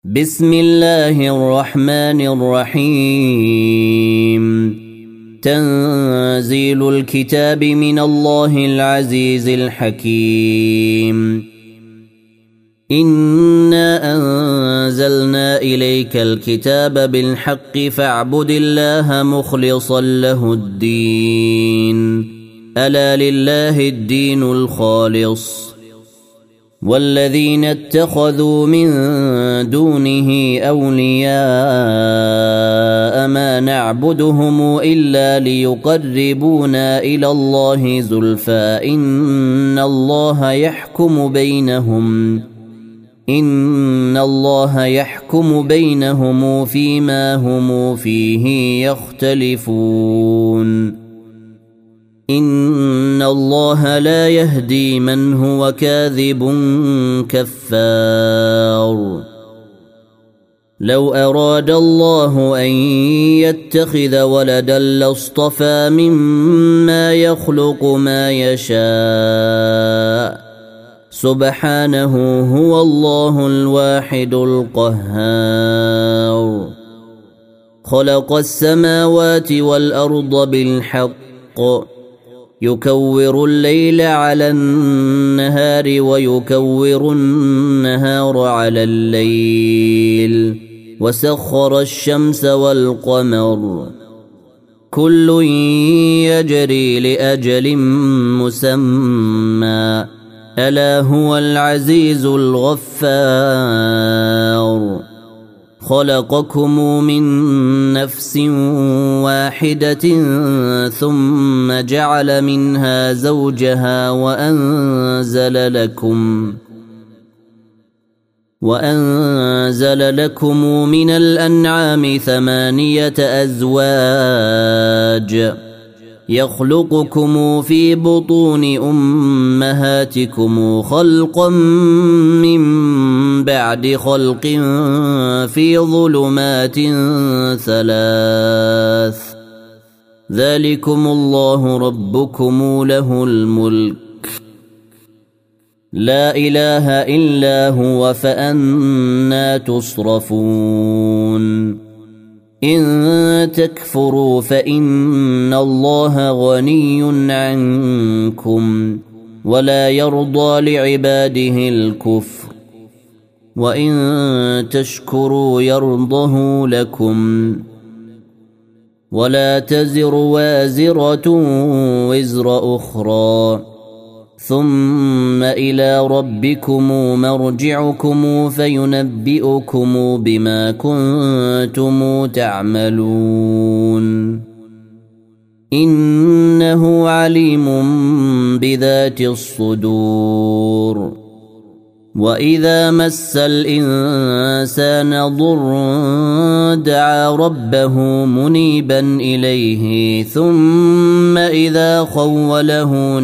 بسم الله الرحمن الرحيم. تنزيل الكتاب من الله العزيز الحكيم. إنا أنزلنا إليك الكتاب بالحق فاعبد الله مخلصا له الدين. ألا لله الدين الخالص والذين اتخذوا من دونه أولياء ما نعبدهم إلا ليقربونا إلى الله زلفى إن الله يحكم بينهم فيما هم فيه يختلفون. إن الله لا يهدي من هو كاذب كفار. لو أراد الله أن يتخذ ولدا لاصطفى مما يخلق ما يشاء سبحانه هو الله الواحد القهار. خلق السماوات والأرض بالحق يكور الليل على النهار ويكور النهار على الليل وسخر الشمس والقمر كل يجري لأجل مسمى ألا هو العزيز الغفار. خلقكم من نفس واحدة ثم جعل منها زوجها وأنزل لكم من الأنعام 8 أزواج يخلقكم في بطون أمهاتكم خلقا من بعد خلق في ظلمات 3 ذلكم الله ربكم له الملك لا إله إلا هو فأنى تصرفون. إن تكفروا فإن الله غني عنكم ولا يرضى لعباده الكفر وإن تشكروا يرضه لكم ولا تزر وازرة وزر أخرى ثم إلى ربكم مرجعكم فينبئكم بما كنتم تعملون. إنه عليم بذات الصدور. وإذا مس الإنسان ضر دعا ربه منيبا إليه ثم إذا خوله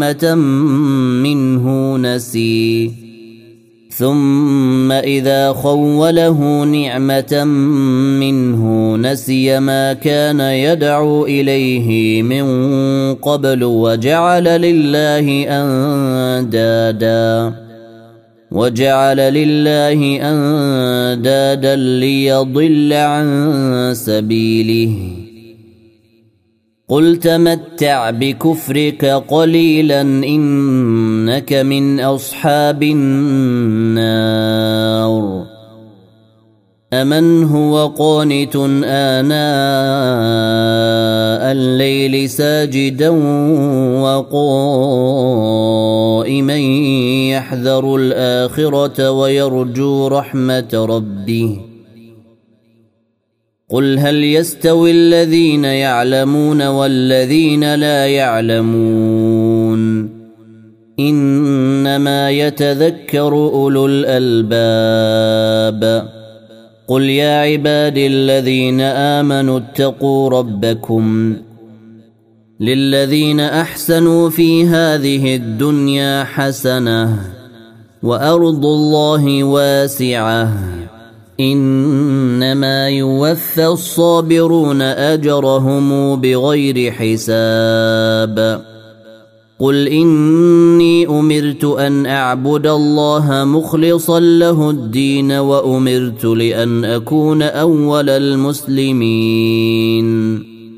نعمة منه نسي ما كان يدعو إليه من قبل وجعل لله أندادا ليضل عن سبيله. قل تمتع بكفرك قليلا إنك من أصحاب النار. أمن هو قانت آناء الليل ساجدا وقائما يحذر الآخرة ويرجو رحمة ربه. قل هل يستوي الذين يعلمون والذين لا يعلمون إنما يتذكر أولو الألباب. قل يا عبادي الذين آمنوا اتقوا ربكم للذين أحسنوا في هذه الدنيا حسنة وأرض الله واسعة إنما يوفى الصابرون أجرهم بغير حساب. قل إني أمرت أن أعبد الله مخلصا له الدين وأمرت لأن أكون أول المسلمين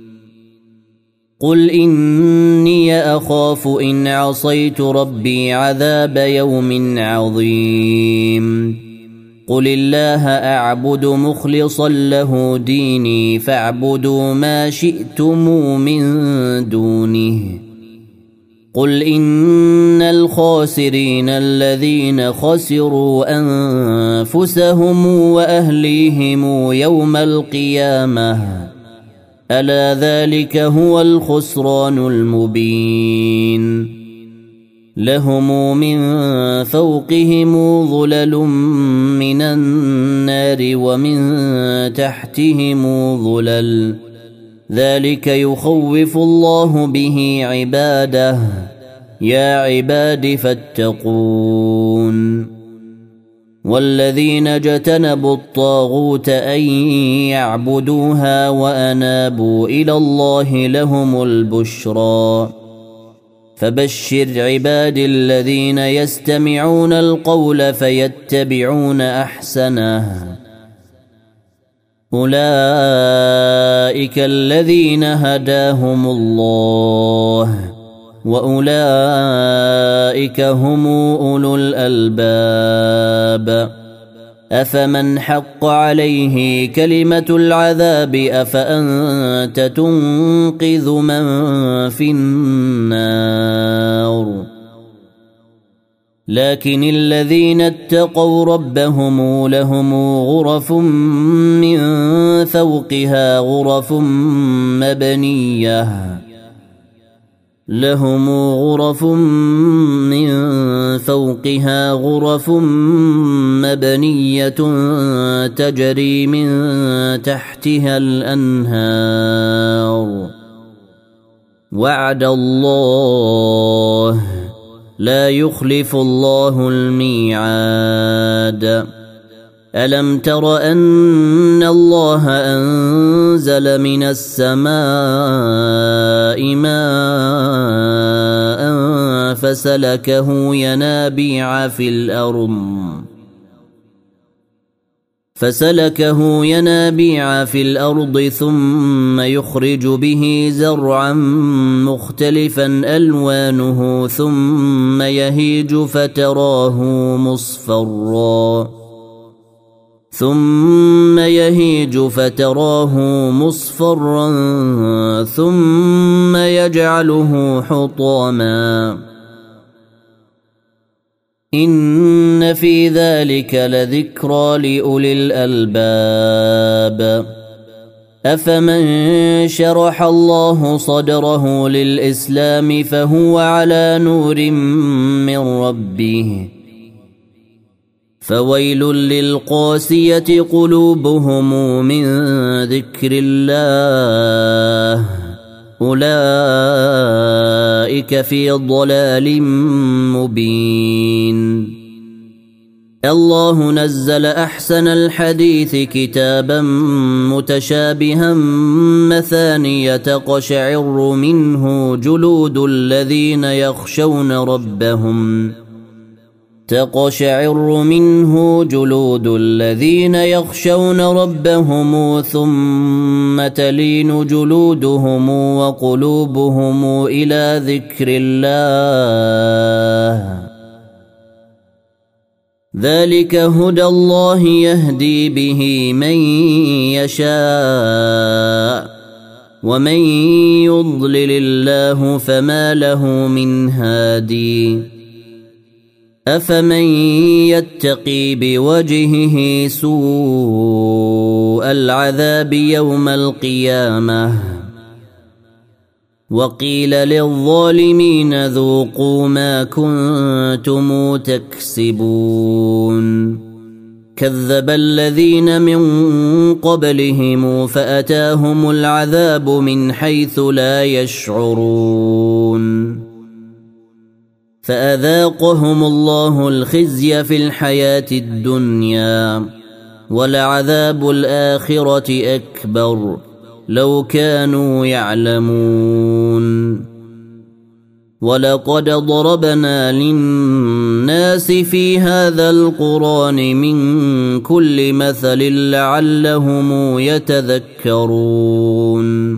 قل إني أخاف إن عصيت ربي عذاب يوم عظيم قل الله أعبد مخلصا له ديني فاعبدوا ما شئتم من دونه قل إن الخاسرين الذين خسروا أنفسهم وأهليهم يوم القيامة ألا ذلك هو الخسران المبين لهم من فوقهم ظلل من النار ومن تحتهم ظلل ذلك يخوف الله به عباده يا عباد فاتقون والذين اجتنبوا الطاغوت أن يعبدوها وأنابوا إلى الله لهم البشرى فبشر عباد الذين يستمعون القول فيتبعون أحسنه أولئك الذين هداهم الله وأولئك هم أولو الألباب أفمن حق عليه كلمة العذاب أفأنت تنقذ من في النار لكن الذين اتقوا ربهم لهم غرف من فوقها غرف مبنية لهم غرف من فوقها غرف مبنية تجري من تحتها الأنهار وعد الله لا يخلف الله الميعاد ألم تر أن الله أنزل من السماء ماء فسلكه ينابيع في الأرض ثم يخرج به زرعا مختلفا ألوانه ثم يهيج فتراه مصفرا ثم يجعله حطاما إن في ذلك لذكرى لأولي الألباب أفمن شرح الله صدره للإسلام فهو على نور من ربه فويل للقاسية قلوبهم من ذكر الله أولئك في ضلال مبين الله نزل أحسن الحديث كتابا متشابها مثانية تقشعر منه جلود الذين يخشون ربهم ثم تلين جلودهم وقلوبهم إلى ذكر الله ذلك هدى الله يهدي به من يشاء ومن يضلل الله فما له من هادي أفمن يتقي بوجهه سوء العذاب يوم القيامة وقيل للظالمين ذوقوا ما كنتم تكسبون كذب الذين من قبلهم فأتاهم العذاب من حيث لا يشعرون فأذاقهم الله الخزي في الحياة الدنيا ولعذاب الآخرة أكبر لو كانوا يعلمون ولقد ضربنا للناس في هذا القرآن من كل مثل لعلهم يتذكرون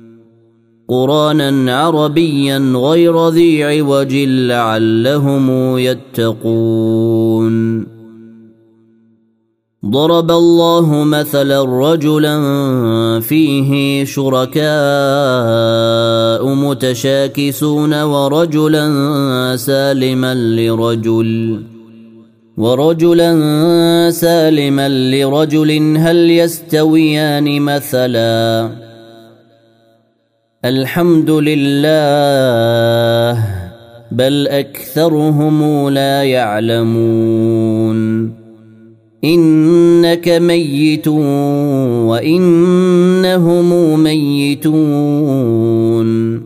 قرآنا عربيا غير ذي عوج لعلهم يتقون ضرب الله مثلا رجلا فيه شركاء متشاكسون ورجلا سالما لرجل هل يستويان مثلا الحمد لله بل أكثرهم لا يعلمون إنك ميت وإنهم ميتون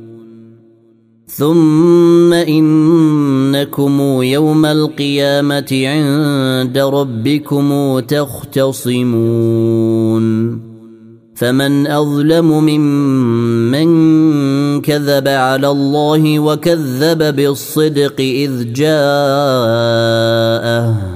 ثم إنكم يوم القيامة عند ربكم تختصمون فمن أظلم ممن كذب على الله وكذب بالصدق إذ جاءه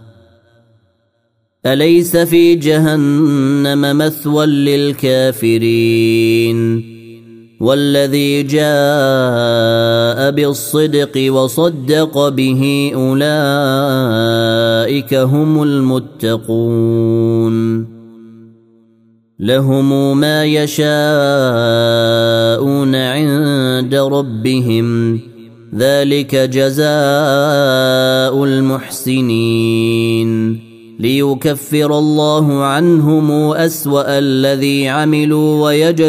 أليس في جهنم مثوى للكافرين والذي جاء بالصدق وصدق به أولئك هم المتقون لهم ما يشاءون عند ربهم ذلك جزاء المحسنين ليكفر الله عنهم أسوأ الذي عملوا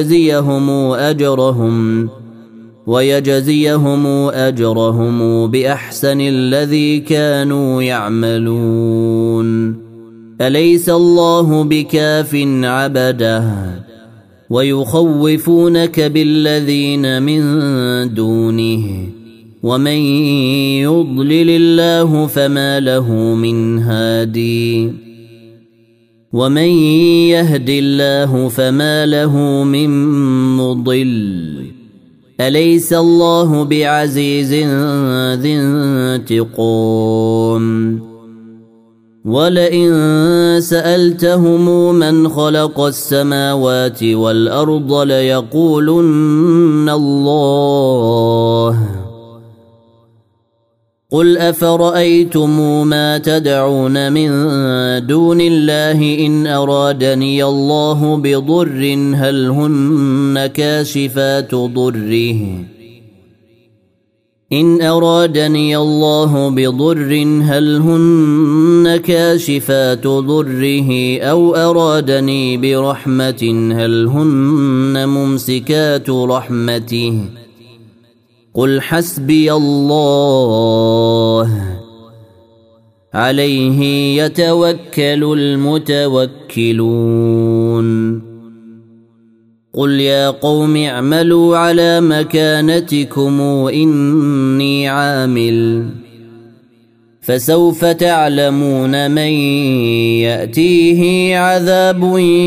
ويجزيهم أجرهم بأحسن الذي كانوا يعملون أليس الله بكاف عبده ويخوفونك بالذين من دونه ومن يضلل الله فما له من هادي ومن يهد الله فما له من مضل أليس الله بعزيز ذي انتقام ولئن سألتهم من خلق السماوات والأرض ليقولن الله قل أفرأيتم ما تدعون من دون الله إن أرادني الله بضر هل هن كاشفات ضره أو أرادني برحمة هل هن ممسكات رحمته قل حسبي الله عليه يتوكل المتوكلون قل يا قوم اعملوا على مكانتكم إني عامل فسوف تعلمون من يأتيه عذاب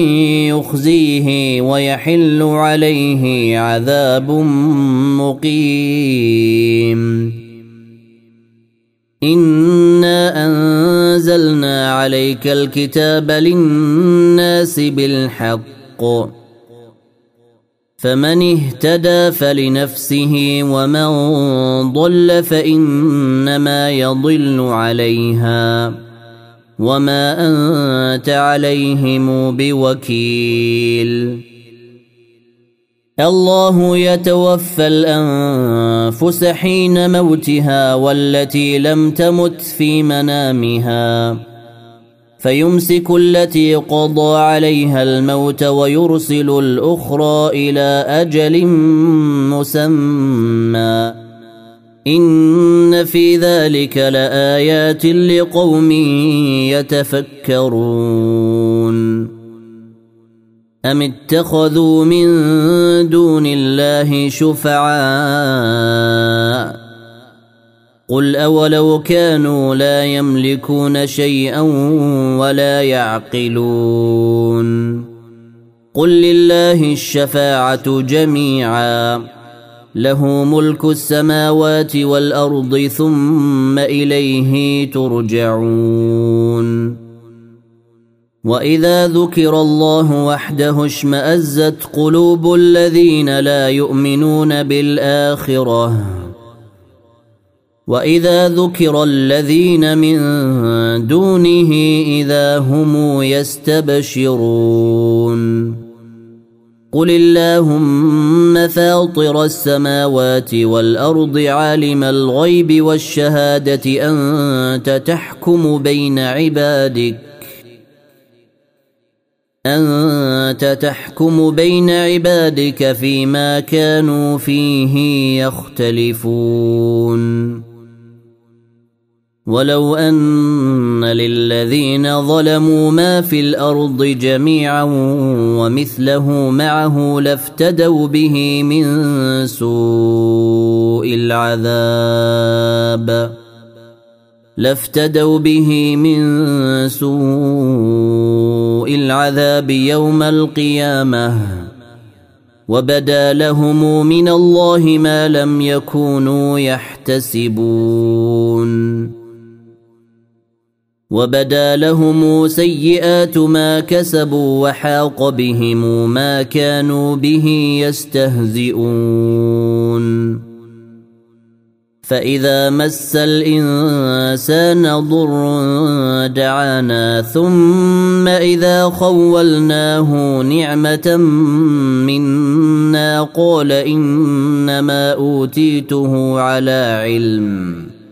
يخزيه ويحل عليه عذاب مقيم إنا أنزلنا عليك الكتاب للناس بالحق فمن اهتدى فلنفسه ومن ضل فإنما يضل عليها وما أنت عليهم بوكيل الله يتوفى الأنفس حين موتها والتي لم تمت في منامها فيمسك التي قضى عليها الموت ويرسل الأخرى إلى أجل مسمى إن في ذلك لآيات لقوم يتفكرون أم اتخذوا من دون الله شفعاء قل أولو كانوا لا يملكون شيئا ولا يعقلون قل لله الشفاعة جميعا له ملك السماوات والأرض ثم إليه ترجعون وإذا ذكر الله وحده اشمأزت قلوب الذين لا يؤمنون بالآخرة وإذا ذكر الذين من دونه إذا هم يستبشرون قل اللهم فاطر السماوات والأرض عالم الغيب والشهادة أنت تحكم بين عبادك فيما كانوا فيه يختلفون ولو أن للذين ظلموا ما في الأرض جميعا ومثله معه لافتدوا به من سوء العذاب يوم القيامة وبدا لهم من الله ما لم يكونوا يحتسبون وبدا لهم سيئات ما كسبوا وحاق بهم ما كانوا به يستهزئون فإذا مس الإنسان ضر دعانا ثم إذا خولناه نعمة منا قال إنما أوتيته على علم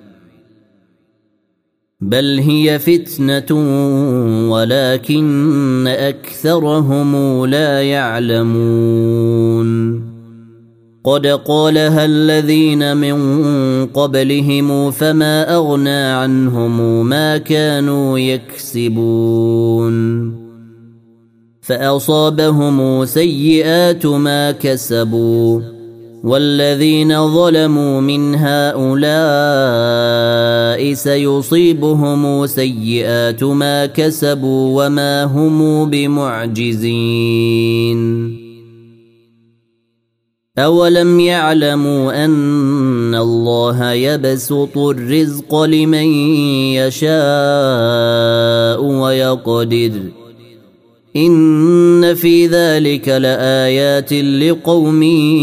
بل هي فتنة ولكن أكثرهم لا يعلمون قد قالها الذين من قبلهم فما أغنى عنهم ما كانوا يكسبون فأصابهم سيئات ما كسبوا والذين ظلموا من هؤلاء سيصيبهم سيئات ما كسبوا وما هم بمعجزين أولم يعلموا أن الله يبسط الرزق لمن يشاء ويقدر إن في ذلك لآيات لقوم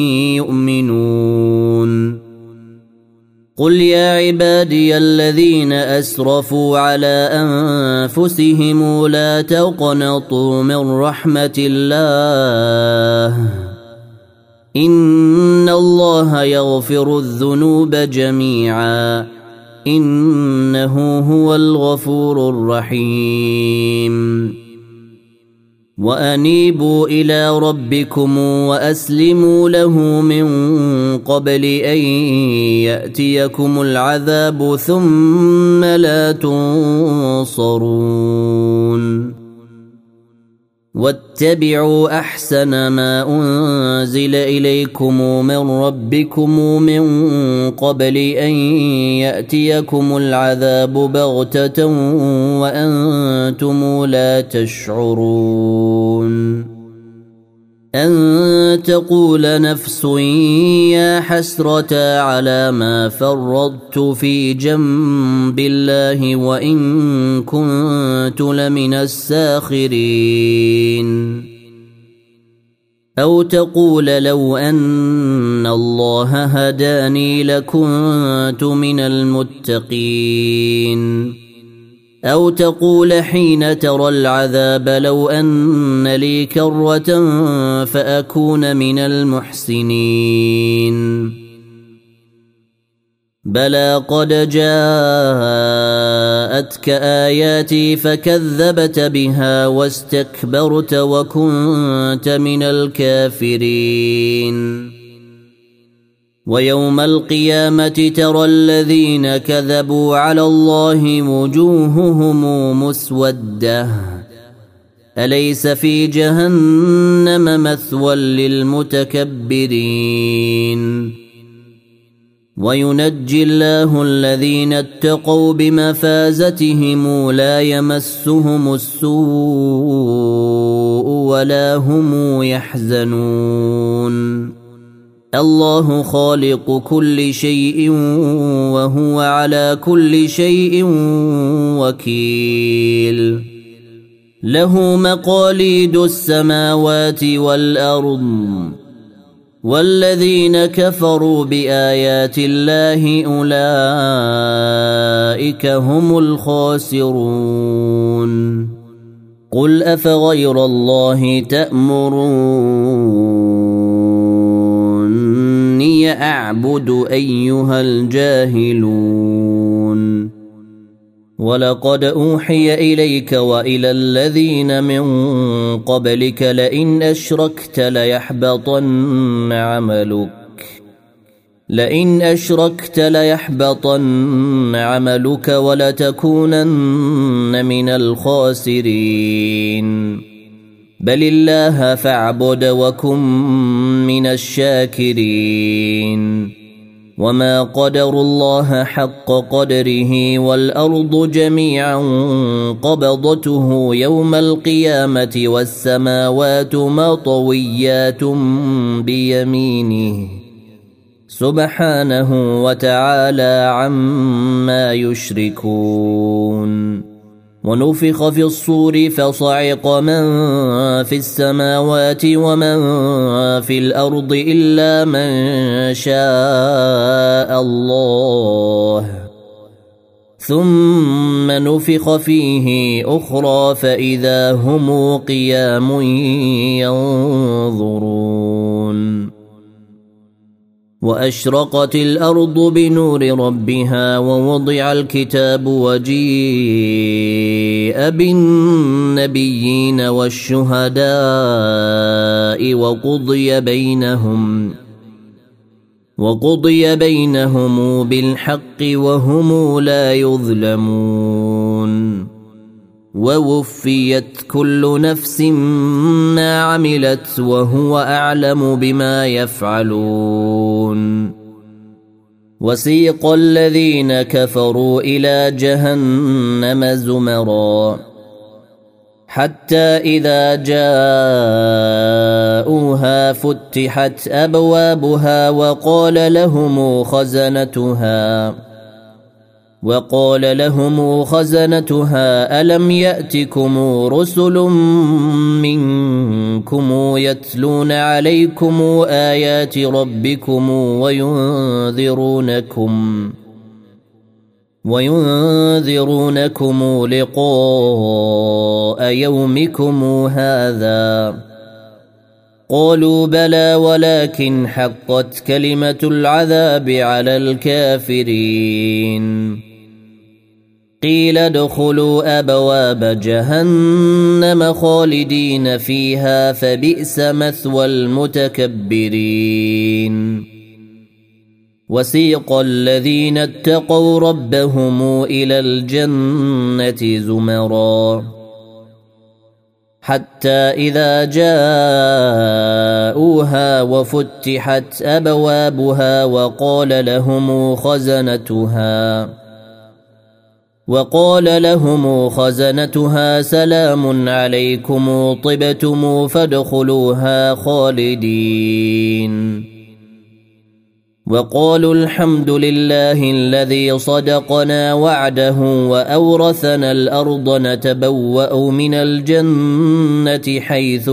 يؤمنون قل يا عبادي الذين أسرفوا على أنفسهم لا تقنطوا من رحمة الله إن الله يغفر الذنوب جميعا إنه هو الغفور الرحيم وأنيبوا إلى ربكم وأسلموا له من قبل أن يأتيكم العذاب ثم لا تنصرون واتبعوا أحسن ما أنزل إليكم من ربكم من قبل أن يأتيكم العذاب بغتة وأنتم لا تشعرون أن تقول نفس يا حسرة على ما فرطت في جنب الله وإن كنت لمن الساخرين أو تقول لو أن الله هداني لكنت من المتقين أو تقول حين ترى العذاب لو أن لي كرة فأكون من المحسنين بلى قد جاءتك آياتي فكذبت بها واستكبرت وكنت من الكافرين ويوم القيامة ترى الذين كذبوا على الله وجوههم مسودة أليس في جهنم مثوى للمتكبرين وينجي الله الذين اتقوا بمفازتهم لا يمسهم السوء ولا هم يحزنون الله خالق كل شيء وهو على كل شيء وكيل له مقاليد السماوات والأرض والذين كفروا بآيات الله أولئك هم الخاسرون قل أفغير الله تأمروني أعبد أيها الجاهلون ولقد أوحي إليك وإلى الذين من قبلك لئن أشركت ليحبطن عملك ولتكونن من الخاسرين بل الله فاعبد وكن من الشاكرين وما قدروا الله حق قدره والأرض جميعا قبضته يوم القيامة والسماوات مطويات بيمينه سبحانه وتعالى عما يشركون ونفخ في الصور فصعق من في السماوات ومن في الأرض إلا من شاء الله ثم نفخ فيه أخرى فإذا هم قيام ينظرون وأشرقت الأرض بنور ربها ووضع الكتاب وجيء بالنبيين والشهداء وقضي بينهم بالحق وهم لا يظلمون ووفيت كل نفس ما عملت وهو أعلم بما يفعلون وسيق الذين كفروا إلى جهنم زمرا حتى إذا جاءوها فتحت أبوابها وقال لهم خزنتها ألم يأتكم رسل منكم يتلون عليكم آيات ربكم وينذرونكم لقاء يومكم هذا قالوا بلى ولكن حقت كلمة العذاب على الكافرين قيل ادخلوا أبواب جهنم خالدين فيها فبئس مثوى المتكبرين وسيق الذين اتقوا ربهم إلى الجنة زمرا حتى إذا جاءوها وفتحت أبوابها وقال لهم خزنتها سلام عليكم طبتم فادخلوها خالدين وقالوا الحمد لله الذي صدقنا وعده وأورثنا الأرض نتبوأ من الجنة حيث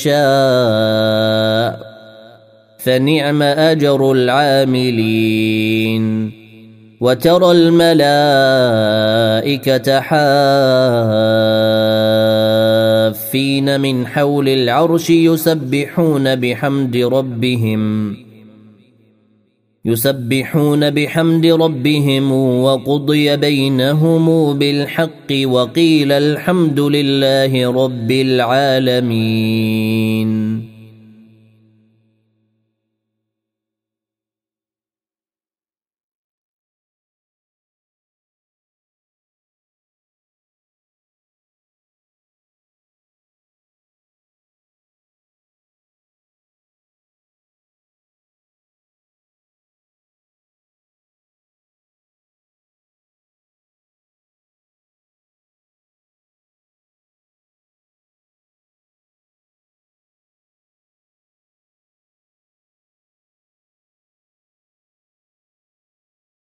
نشاء فنعم أجر العاملين وترى الملائكة حافين من حول العرش يسبحون بحمد ربهم وقضي بينهم بالحق وقيل الحمد لله رب العالمين